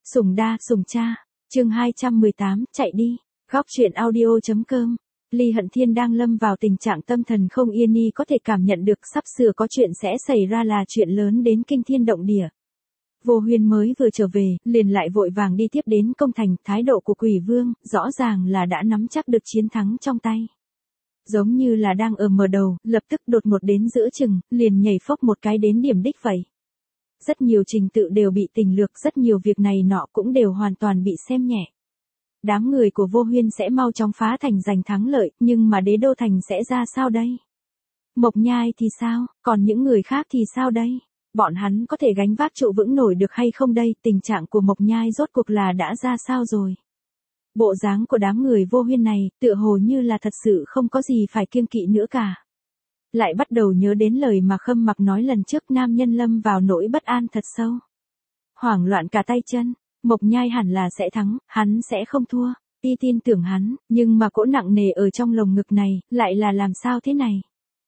Sủng đa, sủng cha. Chương 218, chạy đi. Góc truyện audio.com. Ly Hận Thiên đang lâm vào tình trạng tâm thần không yên, y có thể cảm nhận được sắp sửa có chuyện sẽ xảy ra, là chuyện lớn đến kinh thiên động địa. Vô Huyên mới vừa trở về, liền lại vội vàng đi tiếp đến công thành, thái độ của Quỷ Vương, rõ ràng là đã nắm chắc được chiến thắng trong tay. Giống như là đang ở mở đầu, lập tức đột ngột đến giữa chừng, liền nhảy phốc một cái đến điểm đích vậy. Rất nhiều trình tự đều bị tình lược, rất nhiều việc này nọ cũng đều hoàn toàn bị xem nhẹ. Đám người của Vô Huyên sẽ mau chóng phá thành giành thắng lợi, nhưng mà Đế Đô Thành sẽ ra sao đây? Mộc Nhai thì sao, còn những người khác thì sao đây? Bọn hắn có thể gánh vác trụ vững nổi được hay không đây? Tình trạng của Mộc Nhai rốt cuộc là đã ra sao rồi? Bộ dáng của đám người Vô Huyên này, tựa hồ như là thật sự không có gì phải kiêng kỵ nữa cả. Lại bắt đầu nhớ đến lời mà Khâm Mặc nói lần trước, nam nhân lâm vào nỗi bất an thật sâu. Hoảng loạn cả tay chân, Mộc Nhai hẳn là sẽ thắng, hắn sẽ không thua, y tin tưởng hắn, nhưng mà cỗ nặng nề ở trong lồng ngực này, lại là làm sao thế này?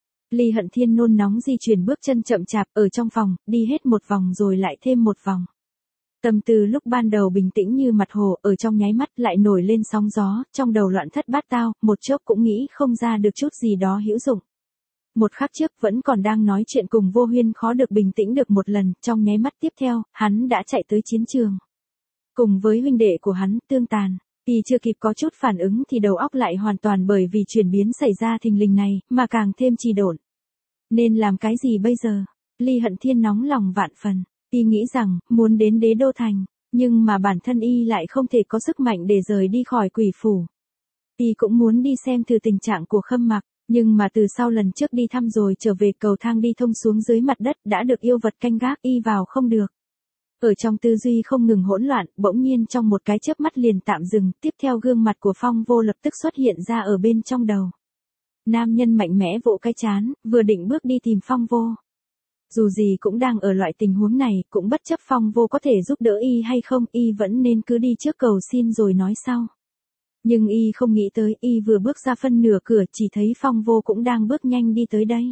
Ly Hận Thiên nôn nóng di chuyển bước chân chậm chạp ở trong phòng, đi hết một vòng rồi lại thêm một vòng. Tâm tư lúc ban đầu bình tĩnh như mặt hồ, ở trong nháy mắt lại nổi lên sóng gió, trong đầu loạn thất bát tao, một chốc cũng nghĩ không ra được chút gì đó hữu dụng. Một khắc trước vẫn còn đang nói chuyện cùng Vô Huyên khó được bình tĩnh được một lần, trong nháy mắt tiếp theo, hắn đã chạy tới chiến trường. Cùng với huynh đệ của hắn tương tàn, y chưa kịp có chút phản ứng thì đầu óc lại hoàn toàn bởi vì chuyển biến xảy ra thình lình này, mà càng thêm trì độn. Nên làm cái gì bây giờ? Ly Hận Thiên nóng lòng vạn phần, y nghĩ rằng, muốn đến Đế Đô Thành, nhưng mà bản thân y lại không thể có sức mạnh để rời đi khỏi Quỷ Phủ. Y cũng muốn đi xem thử tình trạng của Khâm Mặc. Nhưng mà từ sau lần trước đi thăm rồi trở về, cầu thang đi thông xuống dưới mặt đất đã được yêu vật canh gác, y vào không được. Ở trong tư duy không ngừng hỗn loạn, bỗng nhiên trong một cái chớp mắt liền tạm dừng, tiếp theo gương mặt của Phong Vô lập tức xuất hiện ra ở bên trong đầu. Nam nhân mạnh mẽ vỗ cái trán, vừa định bước đi tìm Phong Vô. Dù gì cũng đang ở loại tình huống này, cũng bất chấp Phong Vô có thể giúp đỡ y hay không, y vẫn nên cứ đi trước cầu xin rồi nói sau. Nhưng y không nghĩ tới, y vừa bước ra phân nửa cửa chỉ thấy Phong Vô cũng đang bước nhanh đi tới đây.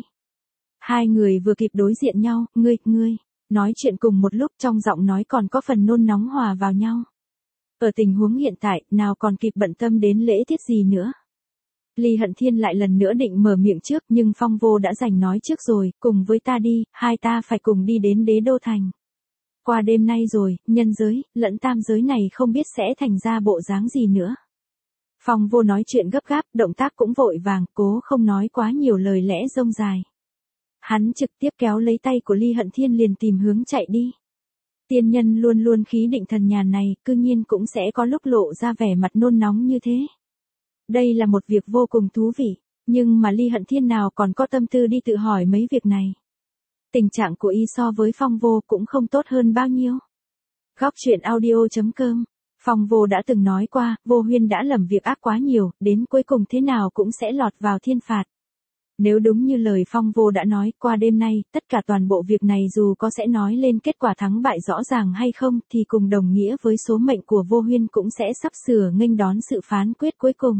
Hai người vừa kịp đối diện nhau, ngươi, nói chuyện cùng một lúc, trong giọng nói còn có phần nôn nóng hòa vào nhau. Ở tình huống hiện tại, nào còn kịp bận tâm đến lễ tiết gì nữa. Ly Hận Thiên lại lần nữa định mở miệng trước, nhưng Phong Vô đã giành nói trước rồi, cùng với ta đi, hai ta phải cùng đi đến Đế Đô Thành. Qua đêm nay rồi, nhân giới, lẫn tam giới này không biết sẽ thành ra bộ dáng gì nữa. Phong Vô nói chuyện gấp gáp, động tác cũng vội vàng, cố không nói quá nhiều lời lẽ rông dài. Hắn trực tiếp kéo lấy tay của Ly Hận Thiên liền tìm hướng chạy đi. Tiên nhân luôn luôn khí định thần nhàn này, cư nhiên cũng sẽ có lúc lộ ra vẻ mặt nôn nóng như thế. Đây là một việc vô cùng thú vị, nhưng mà Ly Hận Thiên nào còn có tâm tư đi tự hỏi mấy việc này. Tình trạng của y so với Phong Vô cũng không tốt hơn bao nhiêu. Góc truyện audio.com. Phong Vô đã từng nói qua, Vô Huyên đã lầm việc ác quá nhiều, đến cuối cùng thế nào cũng sẽ lọt vào thiên phạt. Nếu đúng như lời Phong Vô đã nói, qua đêm nay, tất cả toàn bộ việc này dù có sẽ nói lên kết quả thắng bại rõ ràng hay không, thì cùng đồng nghĩa với số mệnh của Vô Huyên cũng sẽ sắp sửa nghênh đón sự phán quyết cuối cùng.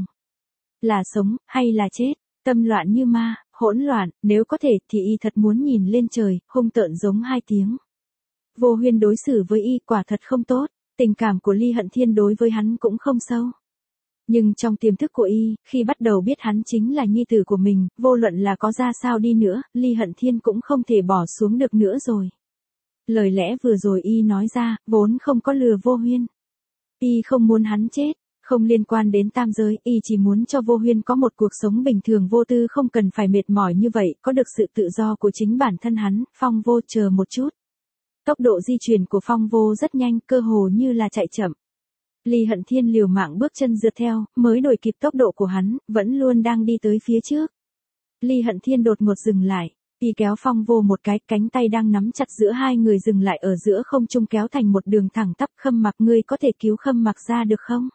Là sống, hay là chết, tâm loạn như ma, hỗn loạn, nếu có thể thì y thật muốn nhìn lên trời, hung tợn giống hai tiếng. Vô Huyên đối xử với y quả thật không tốt. Tình cảm của Ly Hận Thiên đối với hắn cũng không sâu. Nhưng trong tiềm thức của y, khi bắt đầu biết hắn chính là nhi tử của mình, vô luận là có ra sao đi nữa, Ly Hận Thiên cũng không thể bỏ xuống được nữa rồi. Lời lẽ vừa rồi y nói ra, vốn không có lừa Vô Huyên. Y không muốn hắn chết, không liên quan đến tam giới, y chỉ muốn cho Vô Huyên có một cuộc sống bình thường vô tư, không cần phải mệt mỏi như vậy, có được sự tự do của chính bản thân hắn. Phong Vô chờ một chút. Tốc độ di chuyển của Phong Vô rất nhanh, cơ hồ như là chạy chậm. Ly Hận Thiên liều mạng bước chân rượt theo, mới đuổi kịp tốc độ của hắn, vẫn luôn đang đi tới phía trước. Ly Hận Thiên đột ngột dừng lại, y kéo Phong Vô một cái, cánh tay đang nắm chặt giữa hai người dừng lại ở giữa không trung, kéo thành một đường thẳng tắp. Khâm Mặc, ngươi có thể cứu Khâm Mặc ra được không?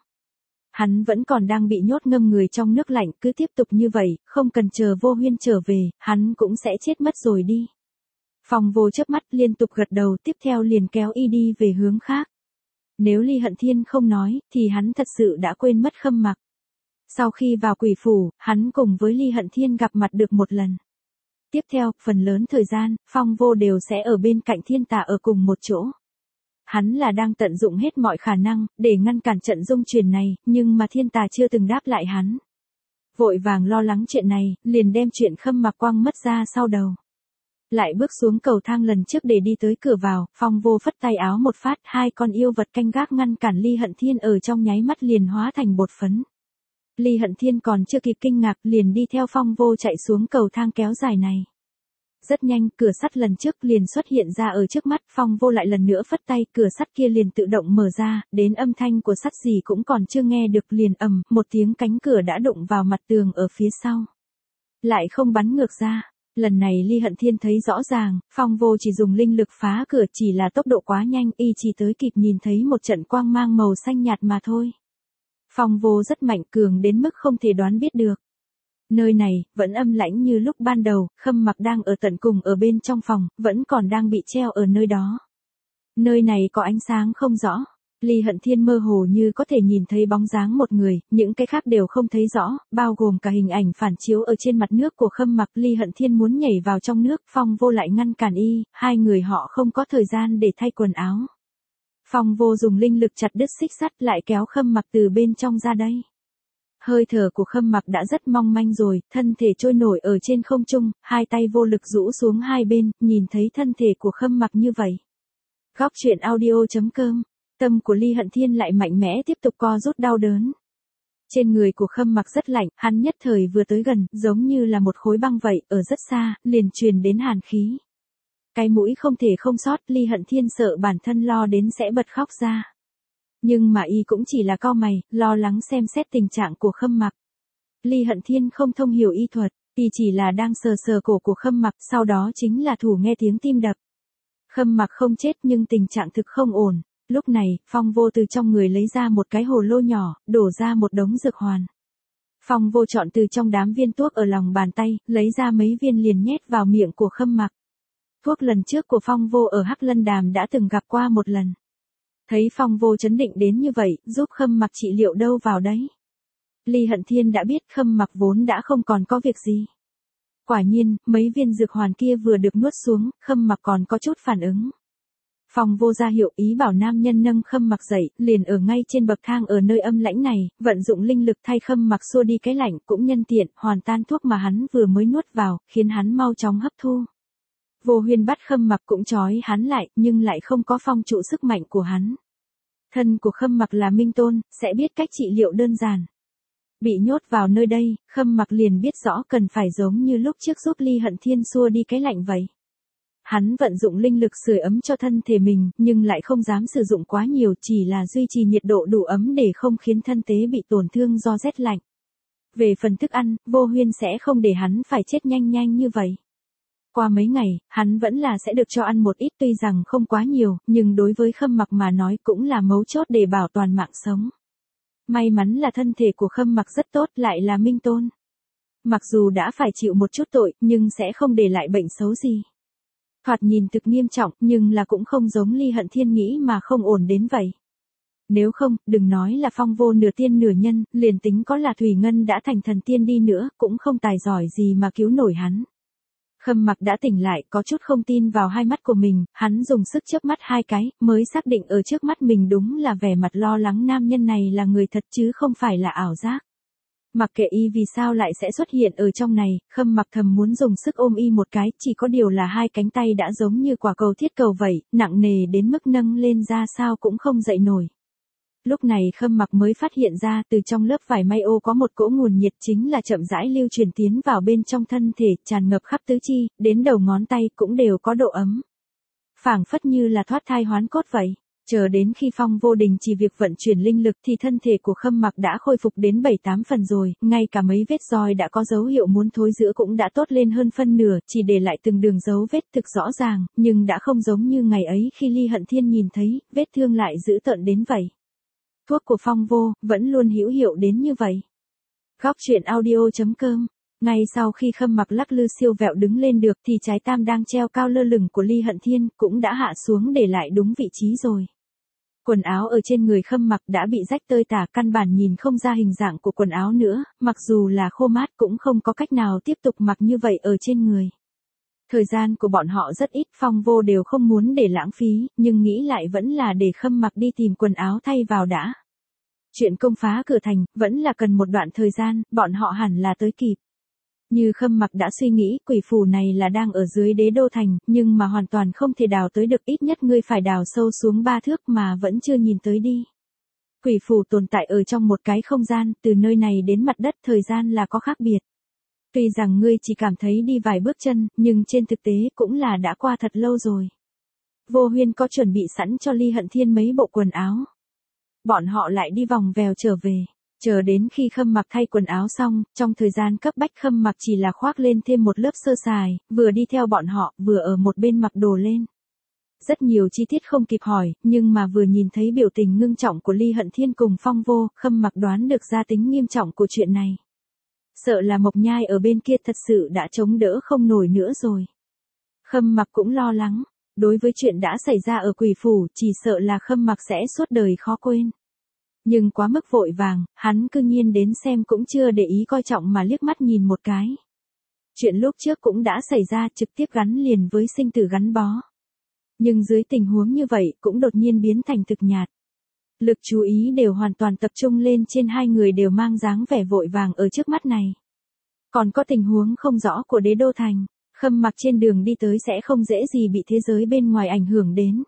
Hắn vẫn còn đang bị nhốt ngâm người trong nước lạnh, cứ tiếp tục như vậy, không cần chờ Vô Huyên trở về, hắn cũng sẽ chết mất rồi đi. Phong Vô chớp mắt liên tục gật đầu, tiếp theo liền kéo y đi về hướng khác. Nếu Ly Hận Thiên không nói, thì hắn thật sự đã quên mất Khâm Mặc. Sau khi vào Quỷ Phủ, hắn cùng với Ly Hận Thiên gặp mặt được một lần. Tiếp theo, phần lớn thời gian, Phong Vô đều sẽ ở bên cạnh Thiên Tà ở cùng một chỗ. Hắn là đang tận dụng hết mọi khả năng, để ngăn cản trận dung chuyển này, nhưng mà thiên tà chưa từng đáp lại hắn. Vội vàng lo lắng chuyện này, liền đem chuyện Khâm Mặc quăng mất ra sau đầu. Lại bước xuống cầu thang lần trước để đi tới cửa vào, Phong Vô phất tay áo một phát, hai con yêu vật canh gác ngăn cản Ly Hận Thiên ở trong nháy mắt liền hóa thành bột phấn. Ly Hận Thiên còn chưa kịp kinh ngạc liền đi theo Phong Vô chạy xuống cầu thang kéo dài này. Rất nhanh, cửa sắt lần trước liền xuất hiện ra ở trước mắt, Phong Vô lại lần nữa phất tay, cửa sắt kia liền tự động mở ra, đến âm thanh của sắt gì cũng còn chưa nghe được liền ầm, một tiếng cánh cửa đã đụng vào mặt tường ở phía sau. Lại không bắn ngược ra. Lần này Ly Hận Thiên thấy rõ ràng, Phong Vô chỉ dùng linh lực phá cửa chỉ là tốc độ quá nhanh, y chỉ tới kịp nhìn thấy một trận quang mang màu xanh nhạt mà thôi. Phong Vô rất mạnh cường đến mức không thể đoán biết được. Nơi này, vẫn âm lãnh như lúc ban đầu, Khâm Mặc đang ở tận cùng ở bên trong phòng, vẫn còn đang bị treo ở nơi đó. Nơi này có ánh sáng không rõ. Ly Hận Thiên mơ hồ như có thể nhìn thấy bóng dáng một người, những cái khác đều không thấy rõ, bao gồm cả hình ảnh phản chiếu ở trên mặt nước của Khâm Mặc. Ly Hận Thiên muốn nhảy vào trong nước, Phong Vô lại ngăn cản y, hai người họ không có thời gian để thay quần áo. Phong Vô dùng linh lực chặt đứt xích sắt lại kéo Khâm Mặc từ bên trong ra đây. Hơi thở của Khâm Mặc đã rất mong manh rồi, thân thể trôi nổi ở trên không trung, hai tay vô lực rũ xuống hai bên, nhìn thấy thân thể của Khâm Mặc như vậy. Góc truyện audio.com. Tâm của Ly Hận Thiên lại mạnh mẽ tiếp tục co rút đau đớn. Trên người của Khâm Mặc rất lạnh, hắn nhất thời vừa tới gần, giống như là một khối băng vậy, ở rất xa, liền truyền đến hàn khí. Cái mũi không thể không sót, Ly Hận Thiên sợ bản thân lo đến sẽ bật khóc ra. Nhưng mà y cũng chỉ là cau mày, lo lắng xem xét tình trạng của Khâm Mặc. Ly Hận Thiên không thông hiểu y thuật, y chỉ là đang sờ sờ cổ của Khâm Mặc, sau đó chính là thủ nghe tiếng tim đập. Khâm Mặc không chết nhưng tình trạng thực không ổn. Lúc này, Phong Vô từ trong người lấy ra một cái hồ lô nhỏ, đổ ra một đống dược hoàn. Phong Vô chọn từ trong đám viên thuốc ở lòng bàn tay, lấy ra mấy viên liền nhét vào miệng của Khâm Mặc. Thuốc lần trước của Phong Vô ở Hắc Lân Đàm đã từng gặp qua một lần. Thấy Phong Vô chấn định đến như vậy, giúp Khâm Mặc trị liệu đâu vào đấy. Ly Hận Thiên đã biết Khâm Mặc vốn đã không còn có việc gì. Quả nhiên, mấy viên dược hoàn kia vừa được nuốt xuống, Khâm Mặc còn có chút phản ứng. Phong Vô ra hiệu ý bảo nam nhân nâng Khâm Mặc dậy, liền ở ngay trên bậc thang ở nơi âm lãnh này, vận dụng linh lực thay Khâm Mặc xua đi cái lạnh, cũng nhân tiện hoàn tan thuốc mà hắn vừa mới nuốt vào, khiến hắn mau chóng hấp thu. Vô Huyên bắt Khâm Mặc cũng trói hắn lại, nhưng lại không có phong trụ sức mạnh của hắn. Thân của Khâm Mặc là Minh Tôn, sẽ biết cách trị liệu đơn giản. Bị nhốt vào nơi đây, Khâm Mặc liền biết rõ cần phải giống như lúc trước giúp Ly Hận Thiên xua đi cái lạnh vậy. Hắn vận dụng linh lực sưởi ấm cho thân thể mình, nhưng lại không dám sử dụng quá nhiều, chỉ là duy trì nhiệt độ đủ ấm để không khiến thân tế bị tổn thương do rét lạnh. Về phần thức ăn, Vô Huyên sẽ không để hắn phải chết nhanh nhanh như vậy. Qua mấy ngày, hắn vẫn là sẽ được cho ăn một ít, tuy rằng không quá nhiều, nhưng đối với Khâm Mặc mà nói cũng là mấu chốt để bảo toàn mạng sống. May mắn là thân thể của Khâm Mặc rất tốt, lại là Minh Tôn. Mặc dù đã phải chịu một chút tội, nhưng sẽ không để lại bệnh xấu gì. Thoạt nhìn thực nghiêm trọng, nhưng là cũng không giống Ly Hận Thiên nghĩ mà không ổn đến vậy. Nếu không, đừng nói là Phong Vô nửa tiên nửa nhân, liền tính có là Thủy Ngân đã thành thần tiên đi nữa, cũng không tài giỏi gì mà cứu nổi hắn. Khâm Mặc đã tỉnh lại, có chút không tin vào hai mắt của mình, hắn dùng sức chớp mắt hai cái, mới xác định ở trước mắt mình đúng là vẻ mặt lo lắng nam nhân này là người thật chứ không phải là ảo giác. Mặc kệ y vì sao lại sẽ xuất hiện ở trong này, Khâm Mặc thầm muốn dùng sức ôm y một cái, chỉ có điều là hai cánh tay đã giống như quả cầu thiết cầu vậy, nặng nề đến mức nâng lên ra sao cũng không dậy nổi. Lúc này Khâm Mặc mới phát hiện ra từ trong lớp vải may ô có một cỗ nguồn nhiệt chính là chậm rãi lưu truyền tiến vào bên trong thân thể, tràn ngập khắp tứ chi, đến đầu ngón tay cũng đều có độ ấm. Phảng phất như là thoát thai hoán cốt vậy. Chờ đến khi Phong Vô đình chỉ việc vận chuyển linh lực thì thân thể của Khâm Mặc đã khôi phục đến 7-8 phần rồi, ngay cả mấy vết roi đã có dấu hiệu muốn thối rữa cũng đã tốt lên hơn phân nửa, chỉ để lại từng đường dấu vết thực rõ ràng, nhưng đã không giống như ngày ấy khi Ly Hận Thiên nhìn thấy, vết thương lại dữ tợn đến vậy. Thuốc của Phong Vô vẫn luôn hữu hiệu đến như vậy. Góc truyện audio.com. Ngay sau khi Khâm Mặc lắc lư siêu vẹo đứng lên được thì trái tam đang treo cao lơ lửng của Ly Hận Thiên cũng đã hạ xuống để lại đúng vị trí rồi. Quần áo ở trên người Khâm Mặc đã bị rách tơi tả, căn bản nhìn không ra hình dạng của quần áo nữa, mặc dù là khô mát cũng không có cách nào tiếp tục mặc như vậy ở trên người. Thời gian của bọn họ rất ít, Phong Vô đều không muốn để lãng phí, nhưng nghĩ lại vẫn là để Khâm Mặc đi tìm quần áo thay vào đã. Chuyện công phá cửa thành, vẫn là cần một đoạn thời gian, bọn họ hẳn là tới kịp. Như Khâm Mặc đã suy nghĩ, quỷ phủ này là đang ở dưới đế đô thành, nhưng mà hoàn toàn không thể đào tới được, ít nhất ngươi phải đào sâu xuống 3 thước mà vẫn chưa nhìn tới đi. Quỷ phủ tồn tại ở trong một cái không gian, từ nơi này đến mặt đất thời gian là có khác biệt. Tuy rằng ngươi chỉ cảm thấy đi vài bước chân, nhưng trên thực tế cũng là đã qua thật lâu rồi. Vô Huyên có chuẩn bị sẵn cho Ly Hận Thiên mấy bộ quần áo. Bọn họ lại đi vòng vèo trở về. Chờ đến khi Khâm Mặc thay quần áo xong, trong thời gian cấp bách Khâm Mặc chỉ là khoác lên thêm một lớp sơ sài, vừa đi theo bọn họ, vừa ở một bên mặc đồ lên. Rất nhiều chi tiết không kịp hỏi, nhưng mà vừa nhìn thấy biểu tình ngưng trọng của Ly Hận Thiên cùng Phong Vô, Khâm Mặc đoán được ra tính nghiêm trọng của chuyện này. Sợ là Mộc Nhai ở bên kia thật sự đã chống đỡ không nổi nữa rồi. Khâm Mặc cũng lo lắng, đối với chuyện đã xảy ra ở quỷ phủ, chỉ sợ là Khâm Mặc sẽ suốt đời khó quên. Nhưng quá mức vội vàng, hắn cư nhiên đến xem cũng chưa để ý coi trọng mà liếc mắt nhìn một cái. Chuyện lúc trước cũng đã xảy ra, trực tiếp gắn liền với sinh tử gắn bó. Nhưng dưới tình huống như vậy cũng đột nhiên biến thành thực nhạt. Lực chú ý đều hoàn toàn tập trung lên trên hai người đều mang dáng vẻ vội vàng ở trước mắt này. Còn có tình huống không rõ của đế đô thành, Khâm Mặc trên đường đi tới sẽ không dễ gì bị thế giới bên ngoài ảnh hưởng đến.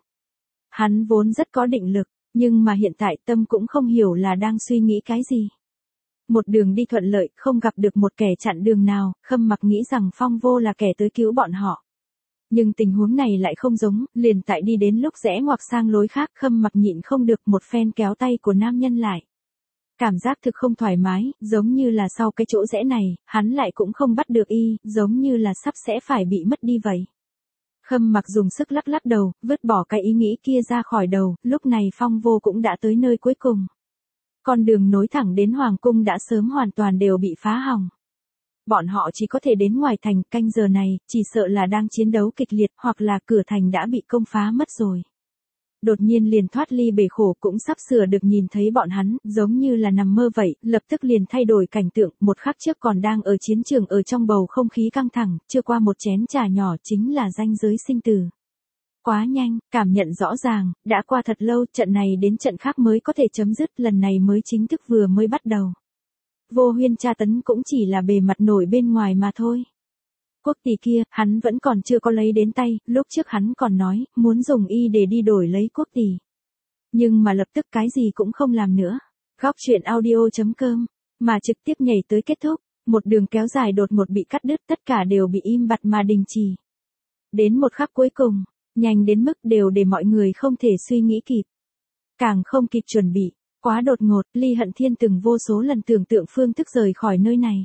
Hắn vốn rất có định lực, nhưng mà hiện tại tâm cũng không hiểu là đang suy nghĩ cái gì. Một đường đi thuận lợi, không gặp được một kẻ chặn đường nào, Khâm Mặc nghĩ rằng Phong Vô là kẻ tới cứu bọn họ. Nhưng tình huống này lại không giống, liền tại đi đến lúc rẽ ngoặt sang lối khác, Khâm Mặc nhịn không được một phen kéo tay của nam nhân lại. Cảm giác thực không thoải mái, giống như là sau cái chỗ rẽ này, hắn lại cũng không bắt được y, giống như là sắp sẽ phải bị mất đi vậy. Khâm Mặc dùng sức lắc lắc đầu, vứt bỏ cái ý nghĩ kia ra khỏi đầu, lúc này Phong Vô cũng đã tới nơi cuối cùng. Con đường nối thẳng đến Hoàng Cung đã sớm hoàn toàn đều bị phá hỏng. Bọn họ chỉ có thể đến ngoài thành, canh giờ này, chỉ sợ là đang chiến đấu kịch liệt, hoặc là cửa thành đã bị công phá mất rồi. Đột nhiên liền thoát ly bể khổ cũng sắp sửa được nhìn thấy bọn hắn, giống như là nằm mơ vậy, lập tức liền thay đổi cảnh tượng, một khắc trước còn đang ở chiến trường ở trong bầu không khí căng thẳng, chưa qua một chén trà nhỏ chính là ranh giới sinh tử. Quá nhanh, cảm nhận rõ ràng, đã qua thật lâu, trận này đến trận khác mới có thể chấm dứt, lần này mới chính thức vừa mới bắt đầu. Vô Huyên tra tấn cũng chỉ là bề mặt nổi bên ngoài mà thôi. Quốc tỷ kia, hắn vẫn còn chưa có lấy đến tay, lúc trước hắn còn nói, muốn dùng y để đi đổi lấy quốc tỷ. Nhưng mà lập tức cái gì cũng không làm nữa. Góc truyện audio.com, mà trực tiếp nhảy tới kết thúc, một đường kéo dài đột ngột bị cắt đứt, tất cả đều bị im bặt mà đình chỉ. Đến một khắc cuối cùng, nhanh đến mức đều để mọi người không thể suy nghĩ kịp. Càng không kịp chuẩn bị, quá đột ngột, Ly Hận Thiên từng vô số lần tưởng tượng phương thức rời khỏi nơi này.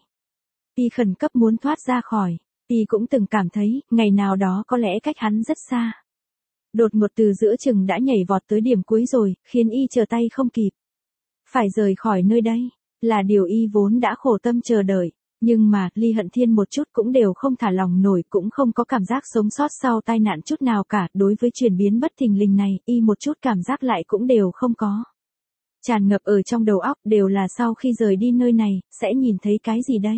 Y khẩn cấp muốn thoát ra khỏi. Y cũng từng cảm thấy, ngày nào đó có lẽ cách hắn rất xa. Đột ngột từ giữa chừng đã nhảy vọt tới điểm cuối rồi, khiến Y chờ tay không kịp. Phải rời khỏi nơi đây, là điều Y vốn đã khổ tâm chờ đợi. Nhưng mà, Ly Hận Thiên một chút cũng đều không thả lòng nổi, cũng không có cảm giác sống sót sau tai nạn chút nào cả. Đối với chuyển biến bất thình lình này, Y một chút cảm giác lại cũng đều không có. Tràn ngập ở trong đầu óc đều là sau khi rời đi nơi này, sẽ nhìn thấy cái gì đây?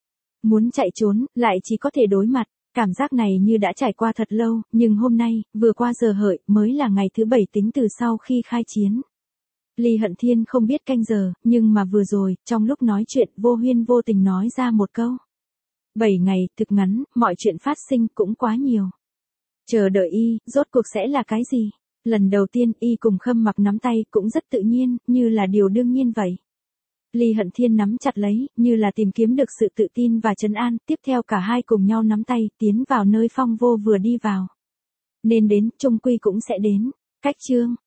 Muốn chạy trốn, lại chỉ có thể đối mặt, cảm giác này như đã trải qua thật lâu, nhưng hôm nay, vừa qua giờ hợi, mới là ngày thứ 7 tính từ sau khi khai chiến. Ly Hận Thiên không biết canh giờ, nhưng mà vừa rồi, trong lúc nói chuyện, Vô Huyên vô tình nói ra một câu. 7 ngày, thực ngắn, mọi chuyện phát sinh cũng quá nhiều. Chờ đợi Y, rốt cuộc sẽ là cái gì? Lần đầu tiên, Y cùng Khâm Mặc nắm tay cũng rất tự nhiên, như là điều đương nhiên vậy. Ly Hận Thiên nắm chặt lấy, như là tìm kiếm được sự tự tin và trấn an, tiếp theo cả hai cùng nhau nắm tay, tiến vào nơi Phong Vô vừa đi vào. Nên đến, chung quy cũng sẽ đến. Cách chương